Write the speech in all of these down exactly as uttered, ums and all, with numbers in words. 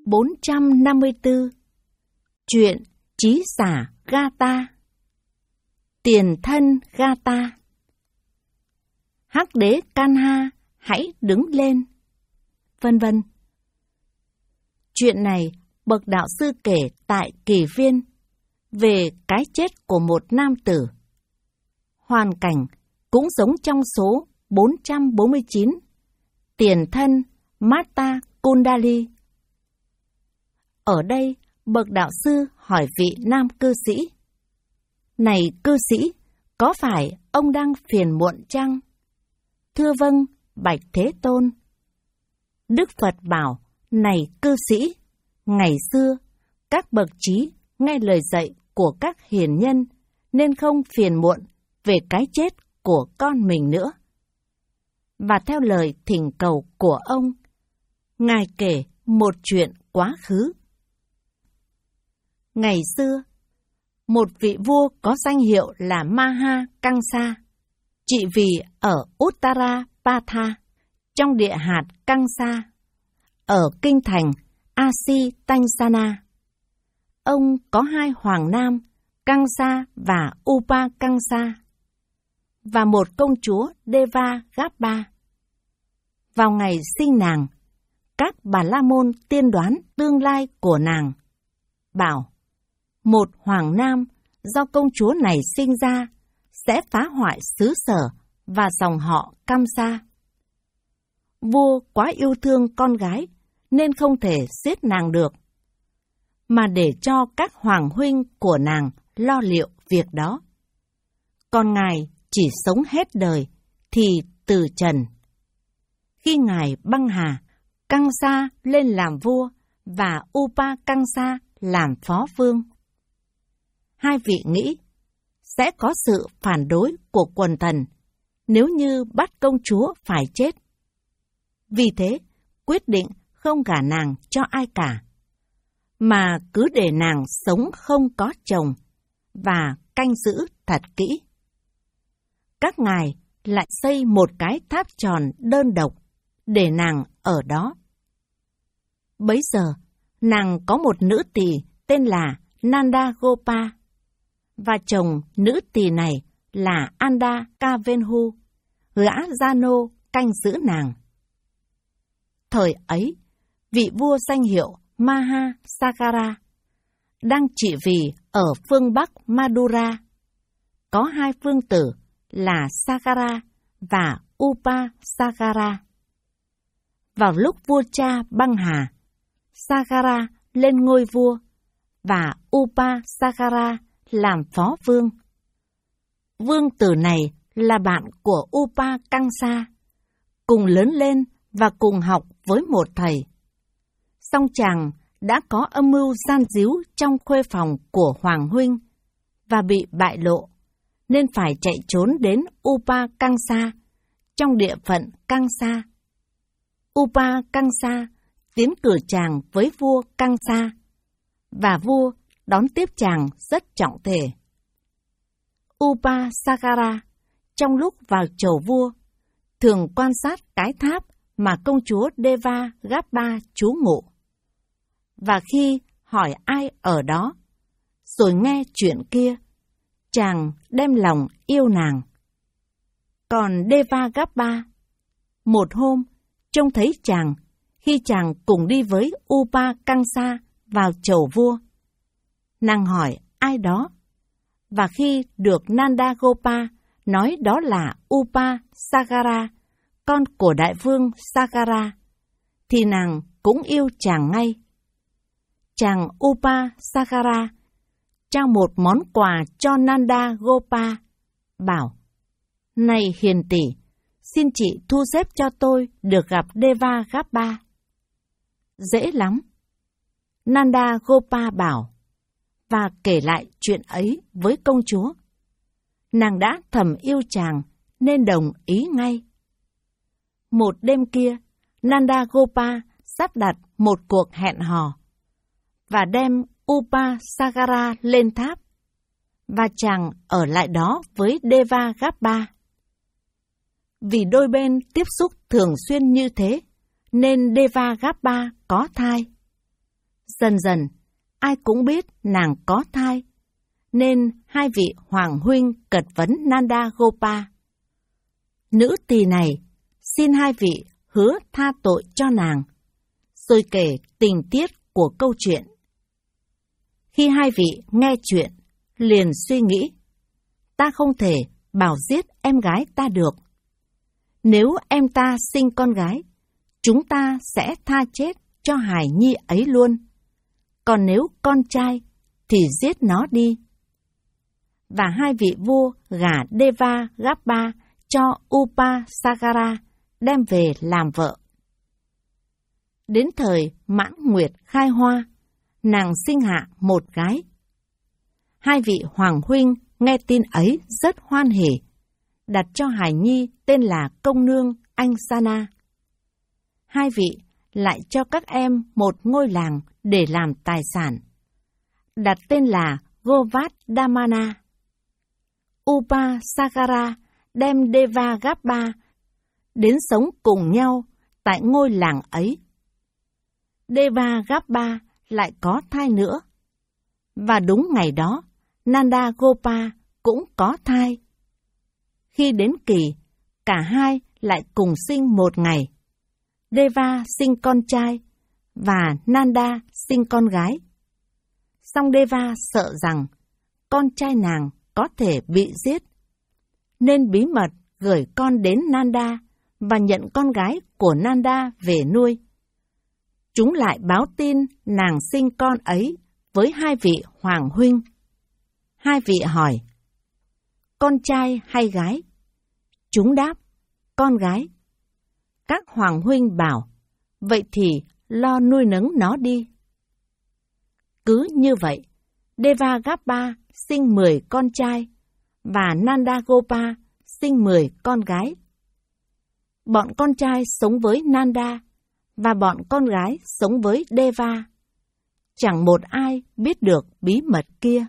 bốn trăm năm mươi tư. Chuyện trí giả Gata. Tiền thân Gata. Hắc đế Kanha, hãy đứng lên, vân vân. Chuyện này bậc đạo sư kể tại Kỳ Viên về cái chết của một nam tử. Hoàn cảnh cũng giống trong số bốn trăm bốn mươi chín, tiền thân Mata Kundali. Ở đây, bậc đạo sư hỏi vị nam cư sĩ: Này cư sĩ, có phải ông đang phiền muộn chăng? Thưa vâng, bạch Thế Tôn. Đức Phật bảo: Này cư sĩ, ngày xưa, các bậc trí nghe lời dạy của các hiền nhân nên không phiền muộn về cái chết của con mình nữa. Và theo lời thỉnh cầu của ông, Ngài kể một chuyện quá khứ. Ngày xưa, một vị vua có danh hiệu là Maha Kangsa, trị vì ở Uttarapatha, trong địa hạt Kangsa, ở kinh thành Asitansana. Ông có hai hoàng nam, Kangsa và Upa Kangsa, và một công chúa Devagappa. Vào ngày sinh nàng, các bà la môn tiên đoán tương lai của nàng, bảo một hoàng nam do công chúa này sinh ra sẽ phá hoại xứ sở và dòng họ Kamsa. Vua quá yêu thương con gái nên không thể giết nàng được, mà để cho các hoàng huynh của nàng lo liệu việc đó. Còn Ngài chỉ sống hết đời thì từ trần. Khi Ngài băng hà, Kangsa lên làm vua và Upa Kangsa làm phó vương. Hai vị nghĩ sẽ có sự phản đối của quần thần nếu như bắt công chúa phải chết. Vì thế, quyết định không gả nàng cho ai cả, mà cứ để nàng sống không có chồng và canh giữ thật kỹ. Các ngài lại xây một cái tháp tròn đơn độc để nàng ở đó. Bấy giờ, nàng có một nữ tỳ tên là Nanda Gopa, và chồng nữ tỳ này là Anda Kavenhu, gã gia nô canh giữ nàng. Thời ấy, vị vua danh hiệu Maha Sakara đang trị vì ở phương Bắc Madura. Có hai vương tử là Sakara và Upa Sakara. Vào lúc vua cha băng hà, Sakara lên ngôi vua và Upa Sakara làm phó vương. Vương tử này là bạn của Upa Kangsa, cùng lớn lên và cùng học với một thầy. Song chàng đã có âm mưu gian díu trong khuê phòng của hoàng huynh và bị bại lộ, nên phải chạy trốn đến Upa Kangsa trong địa phận Kangsa. Upa Kangsa tiến cử chàng với vua Kangsa, và vua đón tiếp chàng rất trọng thể. Upa Sakara trong lúc vào chầu vua thường quan sát cái tháp mà công chúa Devagappa trú ngụ. Và khi hỏi ai ở đó, rồi nghe chuyện kia, chàng đem lòng yêu nàng. Còn Devagappa, một hôm, trông thấy chàng khi chàng cùng đi với Upa Kangsa vào chầu vua. Nàng hỏi ai đó, và khi được Nanda Gopa nói đó là Upa Sakara, con của đại vương Sakara, thì nàng cũng yêu chàng ngay. Chàng Upa Sakara trao một món quà cho Nanda Gopa, bảo: Này hiền tỷ, xin chị thu xếp cho tôi được gặp Devagappa. Dễ lắm. Nanda Gopa bảo, và kể lại chuyện ấy với công chúa. Nàng đã thầm yêu chàng nên đồng ý ngay. Một đêm kia, Nanda Gopa sắp đặt một cuộc hẹn hò và đem Upa Sakara lên tháp, và chàng ở lại đó với Devagappa. Vì đôi bên tiếp xúc thường xuyên như thế, nên Devagappa có thai. Dần dần, ai cũng biết nàng có thai, nên hai vị hoàng huynh cật vấn Nanda Gopa. Nữ tỳ này xin hai vị hứa tha tội cho nàng, rồi kể tình tiết của câu chuyện. Khi hai vị nghe chuyện, liền suy nghĩ, ta không thể bảo giết em gái ta được. Nếu em ta sinh con gái, chúng ta sẽ tha chết cho hài nhi ấy luôn. Còn nếu con trai, thì giết nó đi. Và hai vị vua gả Deva Gappa cho Upasakara đem về làm vợ. Đến thời mãn nguyệt khai hoa, nàng sinh hạ một gái. Hai vị hoàng huynh nghe tin ấy rất hoan hỉ, đặt cho hài nhi tên là công nương Anh Sana. Hai vị lại cho các em một ngôi làng để làm tài sản, đặt tên là Govardhamana. Upasakara đem Deva Gappa đến sống cùng nhau tại ngôi làng ấy. Deva Gappa lại có thai nữa, và đúng ngày đó, Nanda Gopa cũng có thai. Khi đến kỳ, cả hai lại cùng sinh một ngày. Deva sinh con trai, và Nanda sinh con gái. Song Deva sợ rằng con trai nàng có thể bị giết, nên bí mật gửi con đến Nanda và nhận con gái của Nanda về nuôi. Chúng lại báo tin nàng sinh con ấy với hai vị hoàng huynh. Hai vị hỏi, con trai hay gái? Chúng đáp, con gái. Các hoàng huynh bảo, vậy thì lo nuôi nấng nó đi. Cứ như vậy, Deva Gappa sinh mười con trai, và Nanda Gopa sinh mười con gái. Bọn con trai sống với Nanda, và bọn con gái sống với Deva. Chẳng một ai biết được bí mật kia.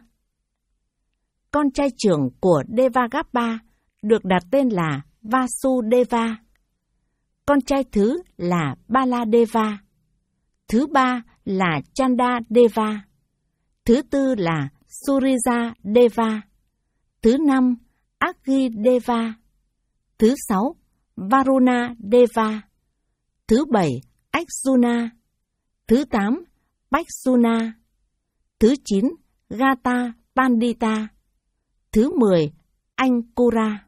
Con trai trưởng của Deva Gappa được đặt tên là Vasudeva. Con trai thứ là Baladeva. Thứ ba là Chandadeva. Thứ tư là Surijadeva. Thứ năm, Agideva. Thứ sáu, Varunadeva. Thứ bảy, Arjuna. Thứ tám, Bhajuna. Thứ chín, Gata Pandita. Thứ mười, Ankura.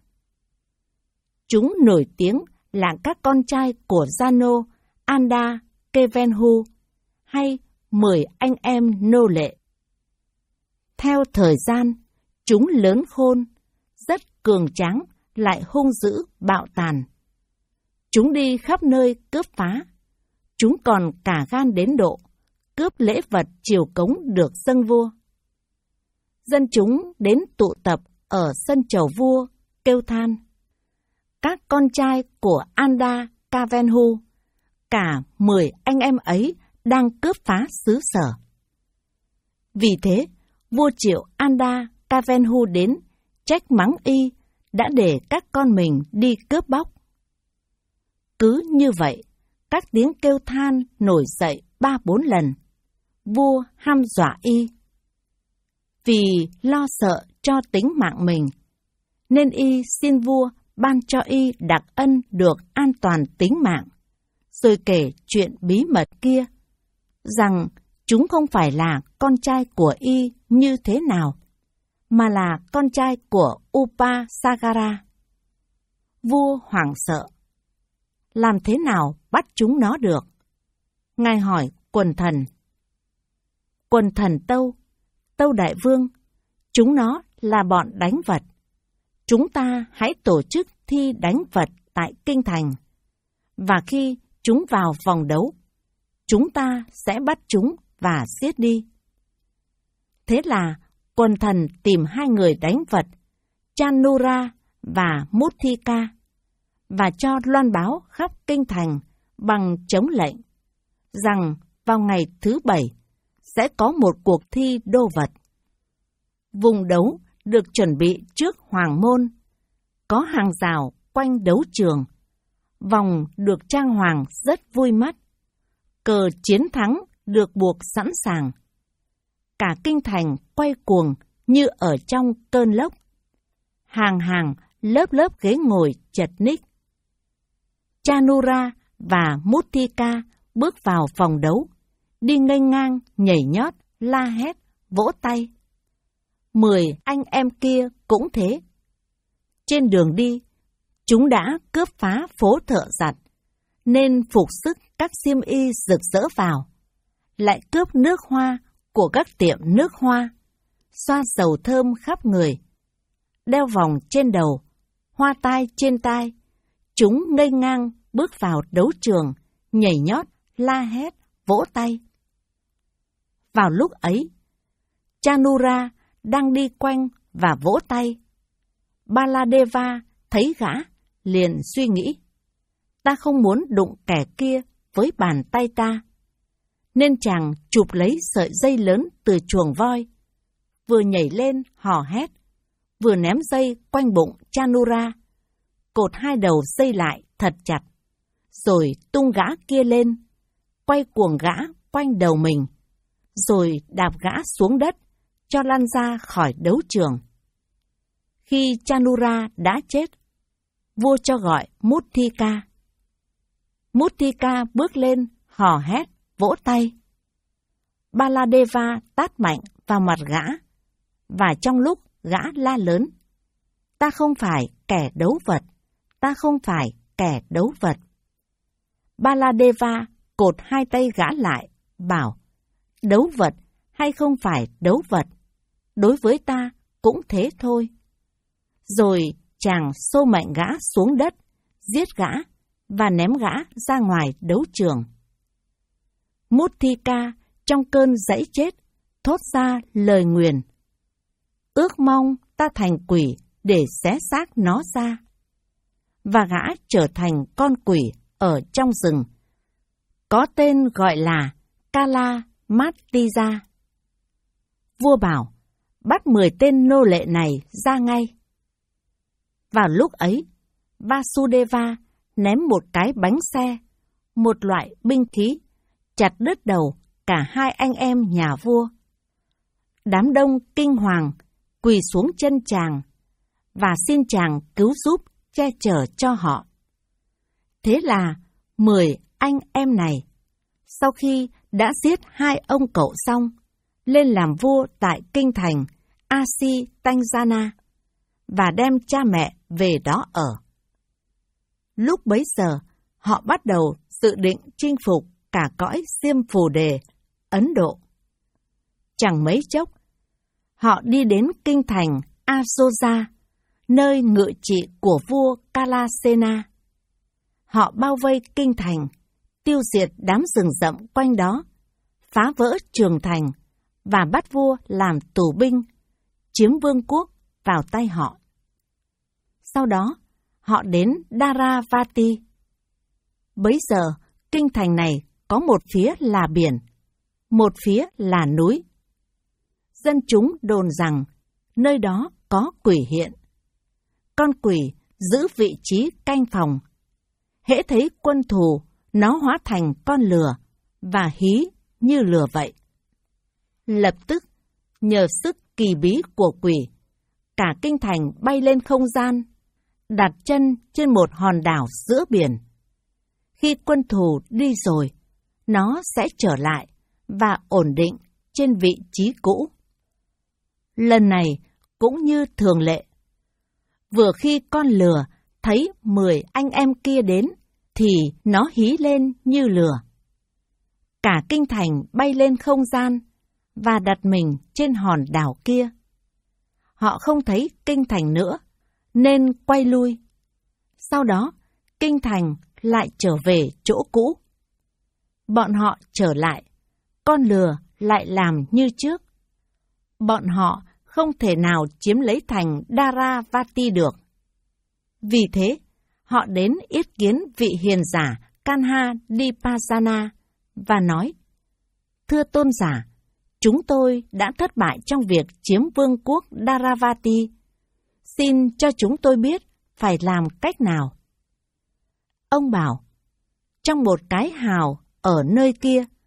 Chúng nổi tiếng là các con trai của Jano, Anda, Kevenhu, hay mười anh em nô lệ. Theo thời gian, chúng lớn khôn, rất cường tráng, lại hung dữ, bạo tàn. Chúng đi khắp nơi cướp phá. Chúng còn cả gan đến độ cướp lễ vật triều cống được dâng vua. Dân chúng đến tụ tập ở sân chầu vua, kêu than. Các con trai của Anda Kavenhu, cả mười anh em ấy đang cướp phá xứ sở. Vì thế, vua triệu Anda Kavenhu đến, trách mắng y, đã để các con mình đi cướp bóc. Cứ như vậy, các tiếng kêu than nổi dậy ba bốn lần. Vua hăm dọa y. Vì lo sợ cho tính mạng mình, nên y xin vua ban cho y đặc ân được an toàn tính mạng, rồi kể chuyện bí mật kia, rằng chúng không phải là con trai của y như thế nào, mà là con trai của Upasakara. Vua hoảng sợ. Làm thế nào bắt chúng nó được? Ngài hỏi quần thần. Quần thần Tâu, Tâu Đại Vương, chúng nó là bọn đánh vật. Chúng ta hãy tổ chức thi đánh vật tại kinh thành, và khi chúng vào vòng đấu, chúng ta sẽ bắt chúng và giết đi. Thế là quần thần tìm hai người đánh vật, Chanura và Muthika, và cho loan báo khắp kinh thành bằng chống lệnh, rằng vào ngày thứ bảy sẽ có một cuộc thi đô vật. Vùng đấu được chuẩn bị trước hoàng môn, có hàng rào quanh đấu trường, vòng được trang hoàng rất vui mắt, cờ chiến thắng được buộc sẵn sàng. Cả kinh thành quay cuồng như ở trong cơn lốc. Hàng hàng, lớp lớp ghế ngồi chật ních. Chanura và Mutika bước vào phòng đấu, đi nghênh ngang, nhảy nhót, la hét, vỗ tay. Mười anh em kia cũng thế. Trên đường đi, chúng đã cướp phá phố thợ giặt, nên phục sức các xiêm y rực rỡ vào, lại cướp nước hoa của các tiệm nước hoa, xoa dầu thơm khắp người, đeo vòng trên đầu, hoa tai trên tai. Chúng ngây ngang bước vào đấu trường, nhảy nhót, la hét, vỗ tay. Vào lúc ấy, Chanura đang đi quanh và vỗ tay. Baladeva thấy gã, liền suy nghĩ, ta không muốn đụng kẻ kia với bàn tay ta. Nên chàng chụp lấy sợi dây lớn từ chuồng voi, vừa nhảy lên hò hét, vừa ném dây quanh bụng Chanura, cột hai đầu dây lại thật chặt, rồi tung gã kia lên, quay cuồng gã quanh đầu mình, rồi đạp gã xuống đất, cho lăn ra khỏi đấu trường. Khi Chanura đã chết, vua cho gọi Mutika. Mutika bước lên, hò hét, vỗ tay. Baladeva tát mạnh vào mặt gã, và trong lúc gã la lớn, ta không phải kẻ đấu vật, ta không phải kẻ đấu vật. Baladeva cột hai tay gã lại, bảo, đấu vật hay không phải đấu vật, đối với ta cũng thế thôi. Rồi chàng xô mạnh gã xuống đất, giết gã và ném gã ra ngoài đấu trường. Mutika trong cơn dãy chết thốt ra lời nguyền, ước mong ta thành quỷ để xé xác nó ra. Và gã trở thành con quỷ ở trong rừng, có tên gọi là Kala Matija. Vua bảo, bắt mười tên nô lệ này ra ngay. Vào lúc ấy, Vasudeva ném một cái bánh xe, một loại binh khí, chặt đứt đầu cả hai anh em nhà vua. Đám đông kinh hoàng quỳ xuống chân chàng và xin chàng cứu giúp che chở cho họ. Thế là mười anh em này, sau khi đã giết hai ông cậu xong, lên làm vua tại kinh thành Asitanjana và đem cha mẹ về đó ở. Lúc bấy giờ, họ bắt đầu dự định chinh phục cả cõi Xiêm Phù Đề, Ấn Độ. Chẳng mấy chốc, họ đi đến kinh thành Ajoja, nơi ngự trị của vua Kalasena. Họ bao vây kinh thành, tiêu diệt đám rừng rậm quanh đó, phá vỡ trường thành và bắt vua làm tù binh, chiếm vương quốc vào tay họ. Sau đó, họ đến Dharavati. Bấy giờ, kinh thành này có một phía là biển, một phía là núi. Dân chúng đồn rằng nơi đó có quỷ hiện. Con quỷ giữ vị trí canh phòng. Hễ thấy quân thù, nó hóa thành con lừa và hí như lừa vậy. Lập tức, nhờ sức kỳ bí của quỷ, cả kinh thành bay lên không gian, đặt chân trên một hòn đảo giữa biển. Khi quân thù đi rồi, nó sẽ trở lại và ổn định trên vị trí cũ. Lần này cũng như thường lệ. Vừa khi con lừa thấy mười anh em kia đến, thì nó hí lên như lừa. Cả kinh thành bay lên không gian và đặt mình trên hòn đảo kia. Họ không thấy kinh thành nữa, nên quay lui. Sau đó, kinh thành lại trở về chỗ cũ. Bọn họ trở lại, con lừa lại làm như trước. Bọn họ không thể nào chiếm lấy thành Dharavati được. Vì thế, họ đến yết kiến vị hiền giả Kanha Dipasana và nói, thưa tôn giả, chúng tôi đã thất bại trong việc chiếm vương quốc Dharavati. Xin cho chúng tôi biết phải làm cách nào. Ông bảo, trong một cái hào ở nơi kia,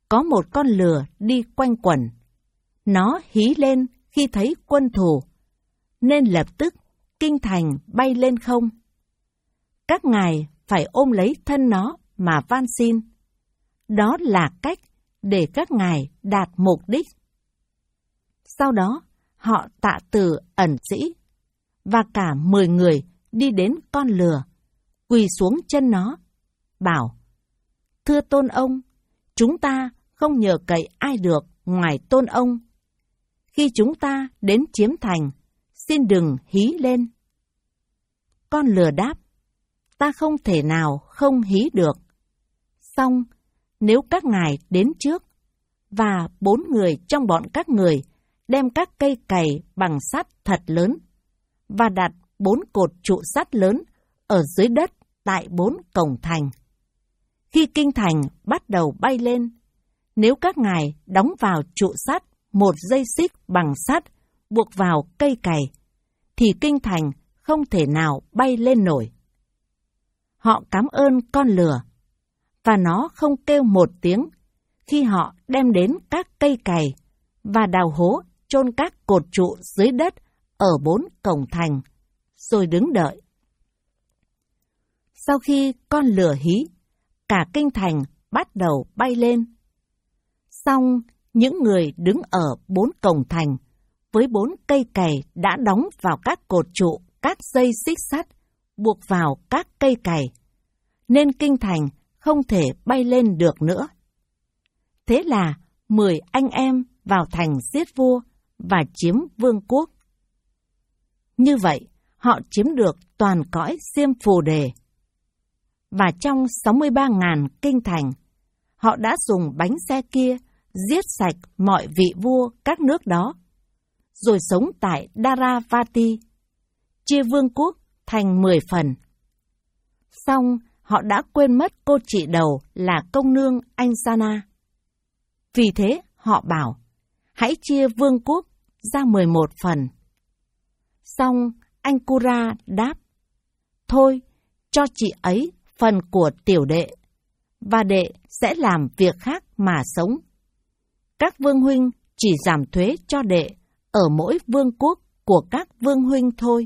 có một con lừa đi quanh quẩn. Nó hí lên khi thấy quân thù, nên lập tức kinh thành bay lên không. Các ngài phải ôm lấy thân nó mà van xin. Đó là cách để các ngài đạt mục đích. Sau đó, họ tạ từ ẩn sĩ, và cả mười người đi đến con lừa, quỳ xuống chân nó, bảo: Thưa tôn ông, chúng ta không nhờ cậy ai được ngoài tôn ông. Khi chúng ta đến chiếm thành, xin đừng hí lên. Con lừa đáp: Ta không thể nào không hí được. Song, nếu các ngài đến trước, và bốn người trong bọn các người đem các cây cày bằng sắt thật lớn, và đặt bốn cột trụ sắt lớn ở dưới đất tại bốn cổng thành. Khi kinh thành bắt đầu bay lên, nếu các ngài đóng vào trụ sắt một dây xích bằng sắt buộc vào cây cày, thì kinh thành không thể nào bay lên nổi. Họ cảm ơn con lừa, và nó không kêu một tiếng khi họ đem đến các cây cày và đào hố chôn các cột trụ dưới đất ở bốn cổng thành, rồi đứng đợi. Sau khi con lừa hí, cả kinh thành bắt đầu bay lên. Song những người đứng ở bốn cổng thành với bốn cây cày đã đóng vào các cột trụ, các dây xích sắt buộc vào các cây cày, nên kinh thành không thể bay lên được nữa. Thế là mười anh em vào thành giết vua và chiếm vương quốc. Như vậy, họ chiếm được toàn cõi Diêm Phù Đề. Và trong sáu mươi ba nghìn kinh thành, họ đã dùng bánh xe kia giết sạch mọi vị vua các nước đó, rồi sống tại Daravati, chia vương quốc thành mười phần. Song họ đã quên mất cô chị đầu là công nương Anh-sa-na. Vì thế họ bảo: hãy chia vương quốc ra mười một phần. Song Anh-cu-ra đáp: thôi, cho chị ấy phần của tiểu đệ, và đệ sẽ làm việc khác mà sống. Các vương huynh chỉ giảm thuế cho đệ ở mỗi vương quốc của các vương huynh thôi.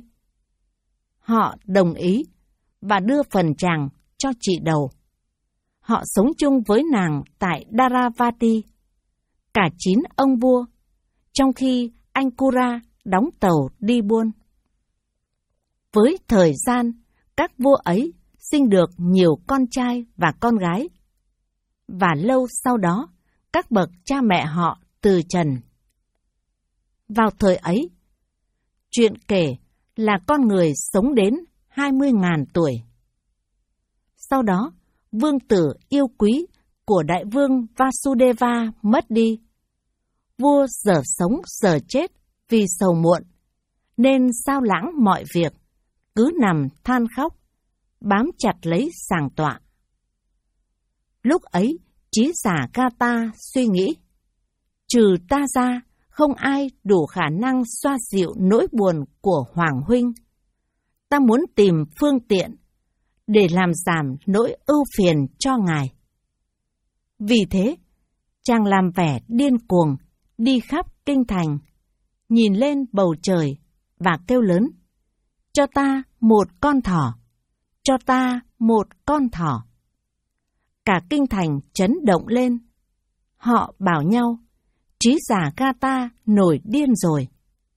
Họ đồng ý và đưa phần chàng cho chị đầu. Họ sống chung với nàng tại Daravati, cả chín ông vua, trong khi Anh-cu-ra đóng tàu đi buôn. Với thời gian, các vua ấy sinh được nhiều con trai và con gái, và lâu sau đó, các bậc cha mẹ họ từ trần. Vào thời ấy, chuyện kể là con người sống đến hai mươi nghìn tuổi. Sau đó, vương tử yêu quý của đại vương Vasudeva mất đi. Vua dở sống dở chết vì sầu muộn, nên sao lãng mọi việc, cứ nằm than khóc, bám chặt lấy sàng tọa. Lúc ấy, trí giả Gata suy nghĩ: trừ ta ra, không ai đủ khả năng xoa dịu nỗi buồn của Hoàng huynh. Ta muốn tìm phương tiện để làm giảm nỗi ưu phiền cho ngài. Vì thế, chàng làm vẻ điên cuồng, đi khắp kinh thành, nhìn lên bầu trời và kêu lớn: cho ta một con thỏ, cho ta một con thỏ. Cả kinh thành chấn động lên. Họ bảo nhau: trí giả Gata nổi điên rồi.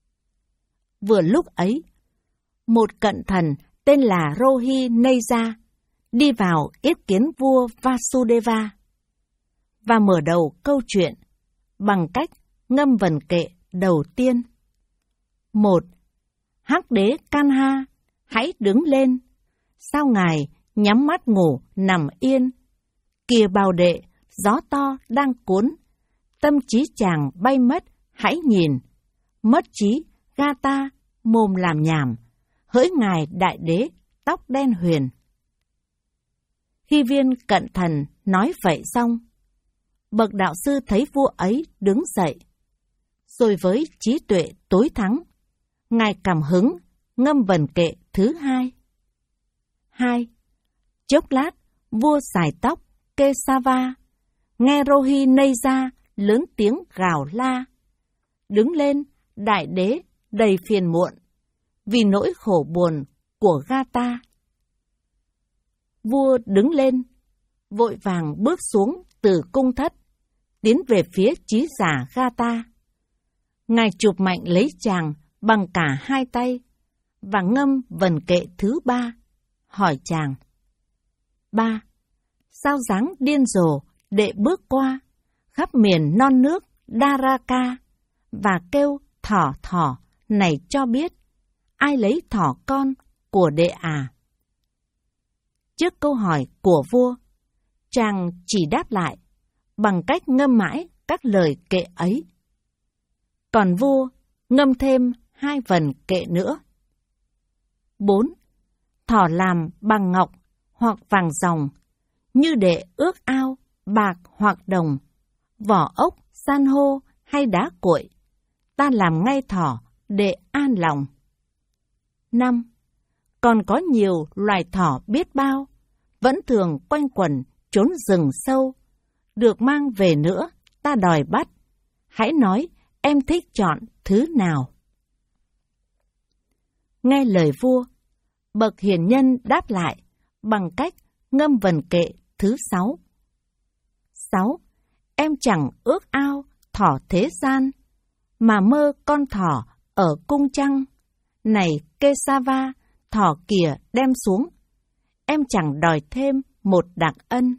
Vừa lúc ấy, một cận thần tên là Rohi Neja đi vào yết kiến vua Vasudeva và mở đầu câu chuyện bằng cách ngâm vần kệ đầu tiên. Một, Hắc đế Kanha, hãy đứng lên. Sao ngài nhắm mắt ngủ nằm yên? Kìa bào đệ, gió to đang cuốn. Tâm trí chàng bay mất, hãy nhìn. Mất trí, Gata, mồm làm nhảm. Hỡi ngài đại đế, tóc đen huyền. Khi viên cận thần nói vậy xong, bậc đạo sư thấy vua ấy đứng dậy, rồi với trí tuệ tối thắng, ngài cảm hứng ngâm vần kệ thứ hai. Hai, chốc lát, vua sải tóc Kesava, nghe Rohi nây ra lớn tiếng gào la. Đứng lên, đại đế đầy phiền muộn, vì nỗi khổ buồn của Gata. Vua đứng lên, vội vàng bước xuống từ cung thất, tiến về phía trí giả Gata. Ngài chụp mạnh lấy chàng bằng cả hai tay, và ngâm vần kệ thứ ba, hỏi chàng: Ba, sao dáng điên rồ đệ bước qua khắp miền non nước Daraka và kêu thỏ thỏ này cho biết ai lấy thỏ con của đệ à? Trước câu hỏi của vua, chàng chỉ đáp lại bằng cách ngâm mãi các lời kệ ấy. Còn vua ngâm thêm hai vần kệ nữa. Bốn, thỏ làm bằng ngọc hoặc vàng ròng, như đệ ước ao, bạc hoặc đồng, vỏ ốc, san hô hay đá cuội, ta làm ngay thỏ để an lòng. Năm, còn có nhiều loài thỏ biết bao, vẫn thường quanh quẩn trốn rừng sâu, được mang về nữa, ta đòi bắt. Hãy nói em thích chọn thứ nào. Nghe lời vua, bậc hiền nhân đáp lại bằng cách ngâm vần kệ thứ sáu. Sáu, em chẳng ước ao thỏ thế gian, mà mơ con thỏ ở cung trăng. Này Kesava, thỏ kìa đem xuống, em chẳng đòi thêm một đặc ân.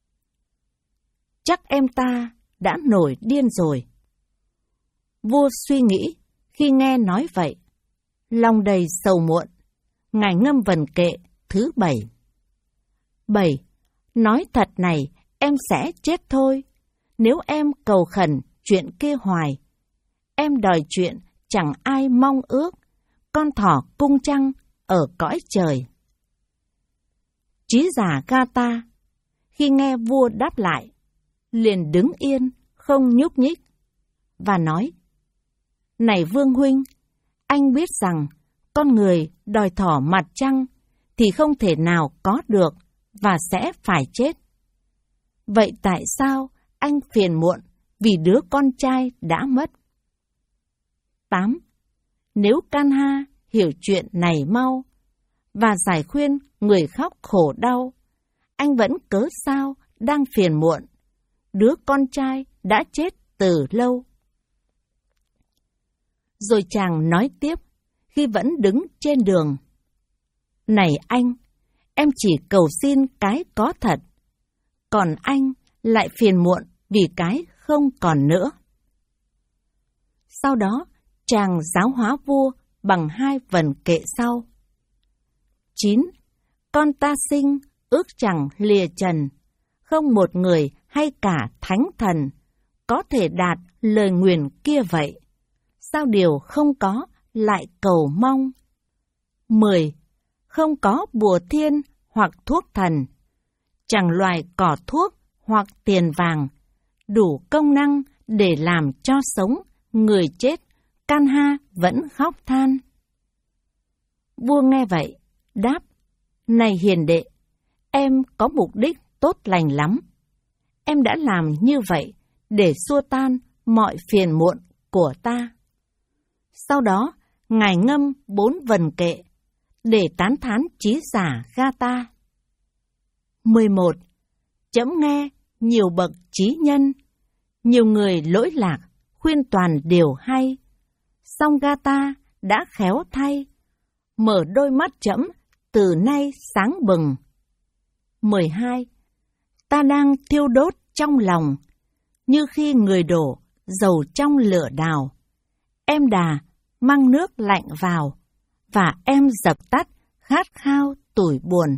Chắc em ta đã nổi điên rồi. Vua suy nghĩ khi nghe nói vậy, lòng đầy sầu muộn. Ngài ngâm vần kệ thứ bảy. Bảy, nói thật này, em sẽ chết thôi, nếu em cầu khẩn chuyện kia hoài. Em đòi chuyện chẳng ai mong ước, con thỏ cung trăng ở cõi trời. Trí giả Gata, khi nghe vua đáp lại, liền đứng yên, không nhúc nhích, và nói: Này vương huynh, anh biết rằng con người đòi thỏ mặt trăng thì không thể nào có được và sẽ phải chết. Vậy tại sao anh phiền muộn vì đứa con trai đã mất? Tám. Nếu Kanha hiểu chuyện này mau và giải khuyên người khóc khổ đau, anh vẫn cớ sao đang phiền muộn, đứa con trai đã chết từ lâu. Rồi chàng nói tiếp khi vẫn đứng trên đường: Này anh, em chỉ cầu xin cái có thật, còn anh lại phiền muộn vì cái không còn nữa. Sau đó, chàng giáo hóa vua bằng hai vần kệ sau. Chín. Con ta sinh, ước chẳng lìa trần, không một người hay cả thánh thần có thể đạt lời nguyền kia vậy. Sao điều không có lại cầu mong? Mười. Không có bùa thiên hoặc thuốc thần, chẳng loài cỏ thuốc hoặc tiền vàng, đủ công năng để làm cho sống người chết, Kanha vẫn khóc than. Vua nghe vậy, đáp: Này hiền đệ, em có mục đích tốt lành lắm. Em đã làm như vậy để xua tan mọi phiền muộn của ta. Sau đó, Ngài ngâm bốn vần kệ để tán thán trí giả Gata. Mười một. Chấm nghe nhiều bậc trí nhân, nhiều người lỗi lạc, khuyên toàn điều hay. Song Gata đã khéo thay, mở đôi mắt chấm từ nay sáng bừng. Mười hai. Ta đang thiêu đốt trong lòng, như khi người đổ dầu trong lửa đào. Em đà mang nước lạnh vào, và em dập tắt khát khao tủi buồn.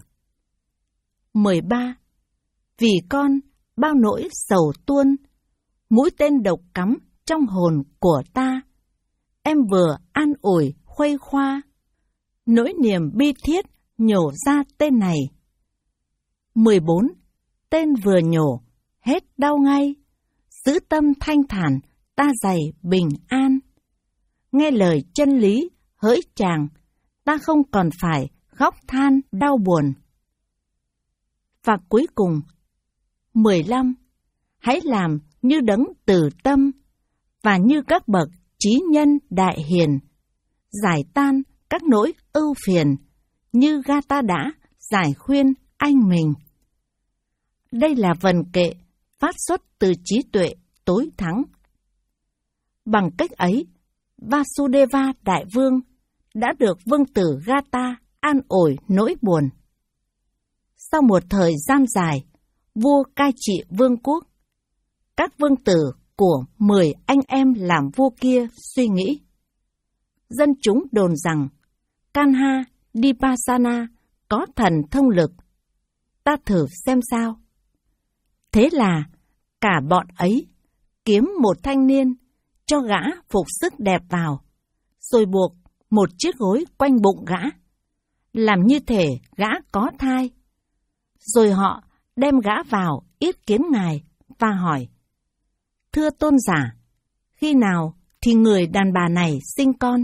Mười ba. Vì con bao nỗi sầu tuôn, mũi tên độc cắm trong hồn của ta. Em vừa an ủi khuây khoa, nỗi niềm bi thiết nhổ ra tên này. Mười bốn. Tên vừa nhổ, hết đau ngay, giữ tâm thanh thản, ta dày bình an. Nghe lời chân lý, hỡi chàng, ta không còn phải khóc than đau buồn. Và cuối cùng, mười lăm. hãy làm như đấng từ tâm và như các bậc trí nhân đại hiền, giải tan các nỗi ưu phiền như Gata đã giải khuyên anh mình. Đây là vần kệ phát xuất từ trí tuệ tối thắng. Bằng cách ấy, Vasudeva Đại Vương đã được vương tử Gata an ủi nỗi buồn. Sau một thời gian dài, vua cai trị vương quốc, các vương tử của mười anh em làm vua kia suy nghĩ. Dân chúng đồn rằng Kanha Dipasana có thần thông lực. Ta thử xem sao. Thế là cả bọn ấy kiếm một thanh niên cho gã phục sức đẹp vào, rồi buộc một chiếc gối quanh bụng gã, làm như thể gã có thai. Rồi họ đem gã vào yết kiến ngài và hỏi: Thưa tôn giả, khi nào thì người đàn bà này sinh con?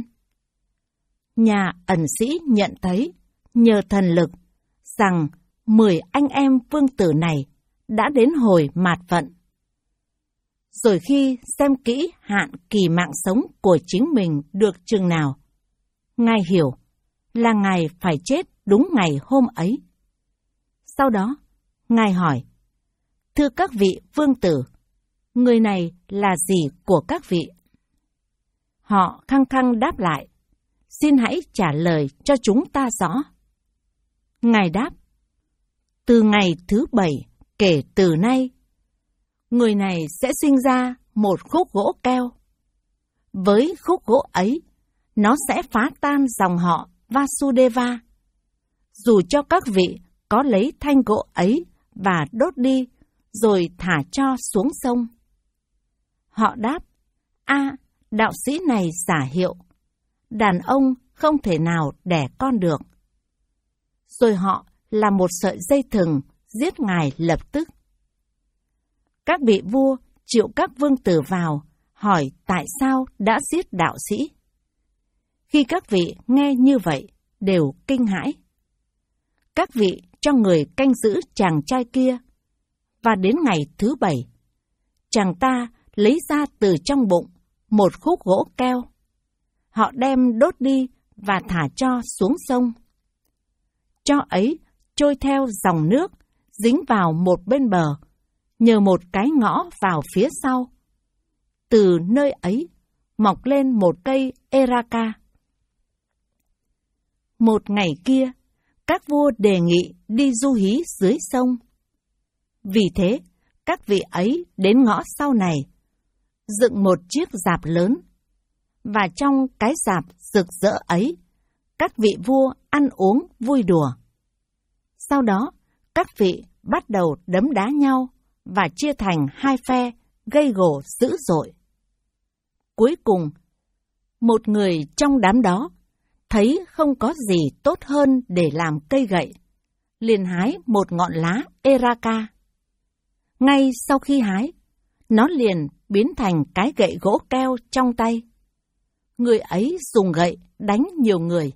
Nhà ẩn sĩ nhận thấy nhờ thần lực rằng mười anh em vương tử này đã đến hồi mạt vận. Rồi khi xem kỹ hạn kỳ mạng sống của chính mình được chừng nào, ngài hiểu là ngài phải chết đúng ngày hôm ấy. Sau đó, ngài hỏi: Thưa các vị vương tử, người này là gì của các vị? Họ khăng khăng đáp lại: Xin hãy trả lời cho chúng ta rõ. Ngài đáp: Từ ngày thứ bảy kể từ nay, người này sẽ sinh ra một khúc gỗ keo. Với khúc gỗ ấy, nó sẽ phá tan dòng họ Vasudeva. Dù cho các vị có lấy thanh gỗ ấy và đốt đi, rồi thả cho xuống sông. Họ đáp: A, đạo sĩ này giả hiệu. Đàn ông không thể nào đẻ con được. Rồi họ làm một sợi dây thừng giết ngài lập tức. Các vị vua triệu các vương tử vào, hỏi tại sao đã giết đạo sĩ. Khi các vị nghe như vậy, đều kinh hãi. Các vị cho người canh giữ chàng trai kia, và đến ngày thứ bảy, chàng ta lấy ra từ trong bụng một khúc gỗ keo. Họ đem đốt đi và thả cho xuống sông. Cho ấy trôi theo dòng nước, dính vào một bên bờ, nhờ một cái ngõ vào phía sau. Từ nơi ấy mọc lên một cây Eraka. Một ngày kia, các vua đề nghị đi du hí dưới sông. Vì thế, các vị ấy đến ngõ sau này, dựng một chiếc rạp lớn, và trong cái rạp rực rỡ ấy, các vị vua ăn uống vui đùa. Sau đó, các vị bắt đầu đấm đá nhau và chia thành hai phe, gây gổ dữ dội. Cuối cùng, một người trong đám đó thấy không có gì tốt hơn để làm cây gậy, liền hái một ngọn lá Eraka. Ngay sau khi hái, nó liền biến thành cái gậy gỗ keo trong tay. Người ấy dùng gậy đánh nhiều người.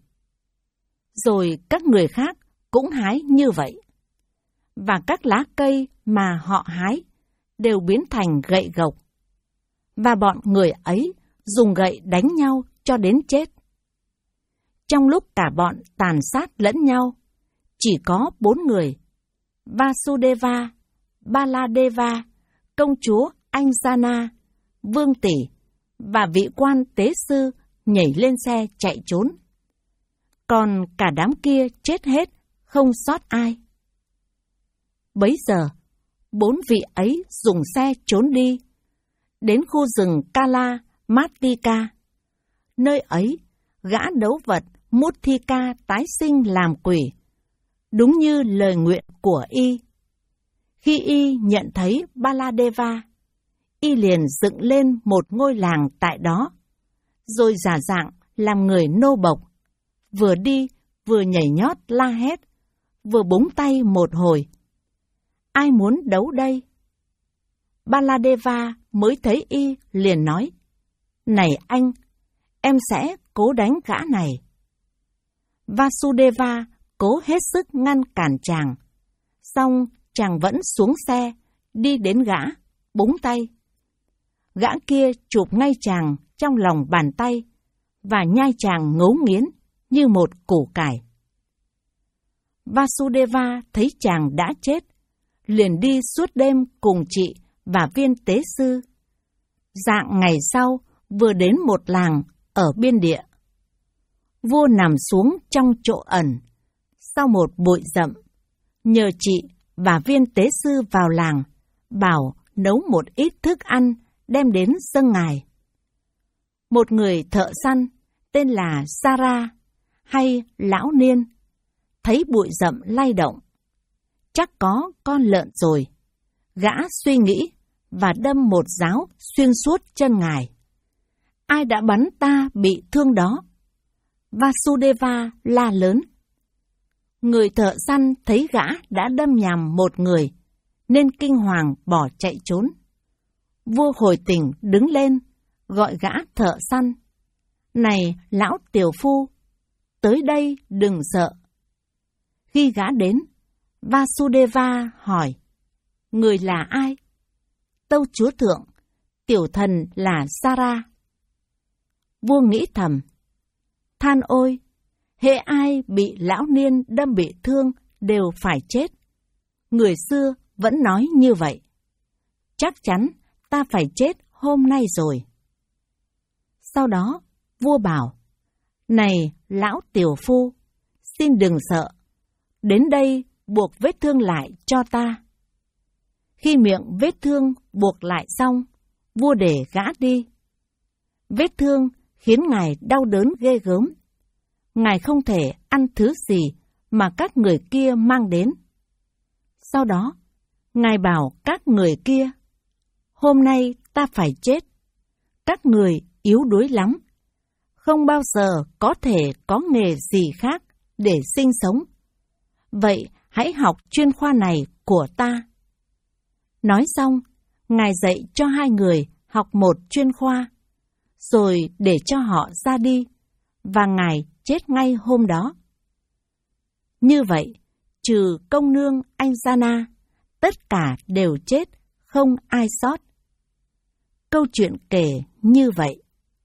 Rồi các người khác cũng hái như vậy. Và các lá cây mà họ hái đều biến thành gậy gộc. Và bọn người ấy dùng gậy đánh nhau cho đến chết. Trong lúc cả bọn tàn sát lẫn nhau, chỉ có bốn người: Vasudeva, Baladeva, công chúa Anjana, vương tỷ và vị quan tế sư nhảy lên xe chạy trốn. Còn cả đám kia chết hết, không sót ai. Bấy giờ, bốn vị ấy dùng xe trốn đi, đến khu rừng Kala Matika. Nơi ấy, gã đấu vật Muthika tái sinh làm quỷ, đúng như lời nguyện của y. Khi y nhận thấy Baladeva, y liền dựng lên một ngôi làng tại đó, rồi giả dạng làm người nô bộc, vừa đi vừa nhảy nhót la hét, vừa búng tay một hồi. Ai muốn đấu đây? Baladeva mới thấy y liền nói: Này anh, em sẽ cố đánh gã này. Vasudeva cố hết sức ngăn cản chàng, song chàng vẫn xuống xe, đi đến gã, búng tay. Gã kia chụp ngay chàng trong lòng bàn tay và nhai chàng ngấu nghiến như một củ cải. Vasudeva thấy chàng đã chết, liền đi suốt đêm cùng chị và viên tế sư. Rạng ngày sau, vừa đến một làng ở biên địa. Vua nằm xuống trong chỗ ẩn, sau một bụi rậm, nhờ chị và viên tế sư vào làng, bảo nấu một ít thức ăn đem đến dâng ngài. Một người thợ săn tên là Sara hay Lão Niên thấy bụi rậm lay động, chắc có con lợn rồi. Gã suy nghĩ và đâm một giáo xuyên suốt chân ngài. Ai đã bắn ta bị thương đó? Vasudeva la lớn. Người thợ săn thấy gã đã đâm nhầm một người, nên kinh hoàng bỏ chạy trốn. Vua hồi tỉnh đứng lên, gọi gã thợ săn. Này lão tiểu phu, tới đây đừng sợ. Khi gã đến, Vasudeva hỏi, người là ai? Tâu chúa thượng, tiểu thần là Sara. Vua nghĩ thầm, than ôi, hễ ai bị lão niên đâm bị thương đều phải chết. Người xưa vẫn nói như vậy. Chắc chắn ta phải chết hôm nay rồi. Sau đó, vua bảo, này lão tiểu phu, xin đừng sợ, đến đây buộc vết thương lại cho ta. Khi miệng vết thương buộc lại xong, vua để gã đi. Vết thương khiến ngài đau đớn ghê gớm. Ngài không thể ăn thứ gì mà các người kia mang đến. Sau đó, ngài bảo các người kia, hôm nay ta phải chết. Các người yếu đuối lắm, không bao giờ có thể có nghề gì khác để sinh sống. Vậy hãy học chuyên khoa này của ta. Nói xong, ngài dạy cho hai người học một chuyên khoa, rồi để cho họ ra đi, và ngài chết ngay hôm đó. Như vậy, trừ công nương Anjana, tất cả đều chết, không ai sót. Câu chuyện kể như vậy.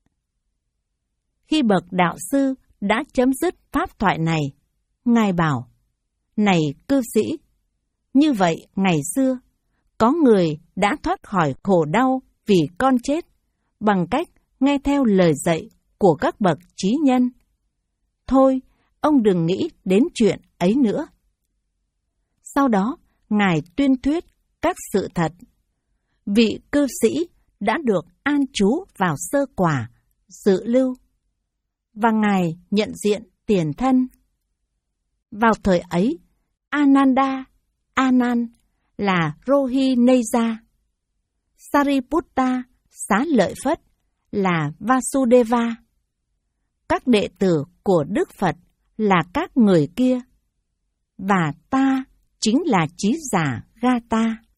Khi bậc đạo sư đã chấm dứt pháp thoại này, ngài bảo, này cư sĩ, như vậy ngày xưa, có người đã thoát khỏi khổ đau vì con chết bằng cách nghe theo lời dạy của các bậc trí nhân. Thôi, ông đừng nghĩ đến chuyện ấy nữa. Sau đó, ngài tuyên thuyết các sự thật. Vị cư sĩ đã được an trú vào sơ quả, dự lưu, và ngài nhận diện tiền thân. Vào thời ấy, Ananda, Anan là Rohineja, Sariputta, Xá Lợi Phất là Vasudeva. Các đệ tử của Đức Phật là các người kia, và ta chính là trí giả Gata.